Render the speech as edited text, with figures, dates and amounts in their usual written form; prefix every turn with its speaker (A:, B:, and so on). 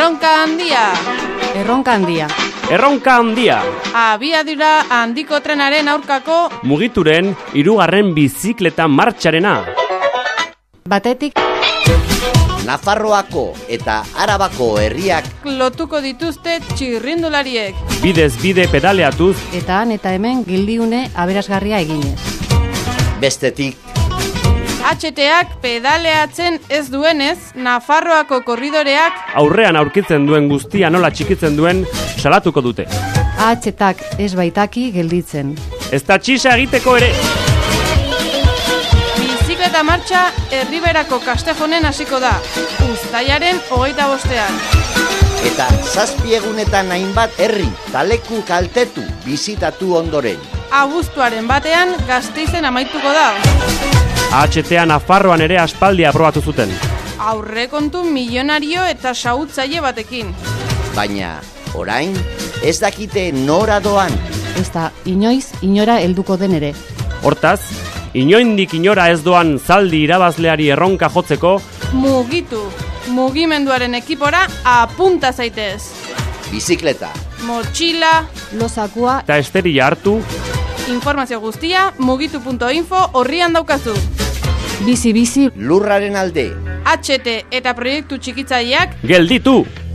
A: Erronka handia.
B: Erronka handia.
C: Erronka handia.
A: Abiadura handiko trenaren aurkako
C: Mugituren 3. bizikleta martxarena.
B: Batetik
D: Nafarroako eta Arabako herriak
A: lotuko dituzte txirrindulariek.
C: Bidez bide pedaleatuz
B: eta han eta hemen gildiune aberasgarria eginez.
D: bestetik
A: HTak pedaleatzen ez duenez, Nafarroako korridoreak
C: aurrean aurkitzen duen guztia nola txikitzen duen salatuko dute.
B: Ahatxetak ez baitaki gelditzen.
C: Ez da txisa egiteko ere.
A: bizikleta martxa Erriberako Kastejonen hasiko da. Uztailaren 25ean.
D: eta 7 egunetan hainbat herri taleku kaltetu bizitatu ondoren.
A: Abuztuaren batean Gasteizen amaituko da.
C: HTA Nafarroan ere aspaldi aprobatu zuten.
A: Aurrekontu milionario eta xahutzaile batekin.
D: Baina, orain, ez dakite nora doan.
B: Ez da inoiz inora helduko den ere.
C: Hortaz, inoindik inora ez doan zaldi irabazleari erronka jotzeko,
A: Mugitu. Mugimenduaren ekipora apunta zaitez.
D: Bizikleta,
A: Motxila,
B: Lozakua
C: eta esteria hartu,
A: informazio guztia mugitu.info orrian daukazu.
B: bizi
D: lurraren alde.
A: HT eta proiektu txikitzaileak
C: gelditu!